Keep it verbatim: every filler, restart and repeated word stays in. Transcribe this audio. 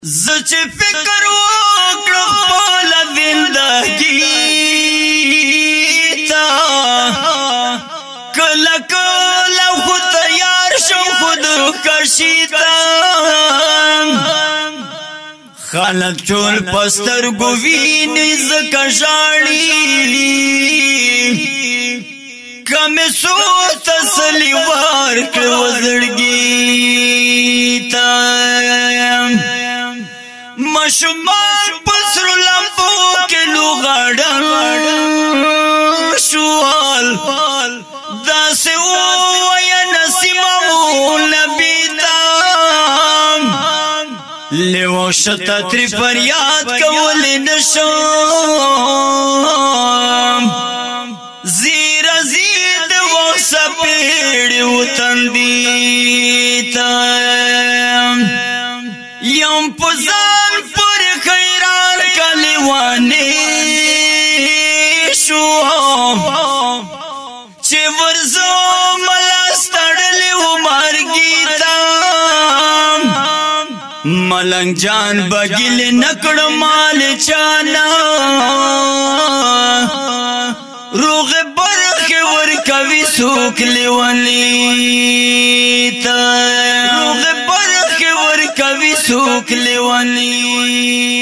زچ فکر وکړ خپل زندګی تا کله کله خو تیار شو خود کشیتا خلق ټول پستر ګوینې زکه ژاړي کمه سو تسلی ورکړ وزړګی تا مشمان پسر لمبو کے لغڑن شوال دا سے اویا نسیمو نبیتا لیو شتتری فریاد کول نشام زیر زید و سپیڑ وطندیتا یم پزان پر خیران کلیوانی شو چه ورزو ملاستڑلی و مارگیتا ملنگ جان بگیل نکڑ مال چانا روغ برخ ورکوی سوک لیوانیتا روغ برخ ورکوی سوک لیوانی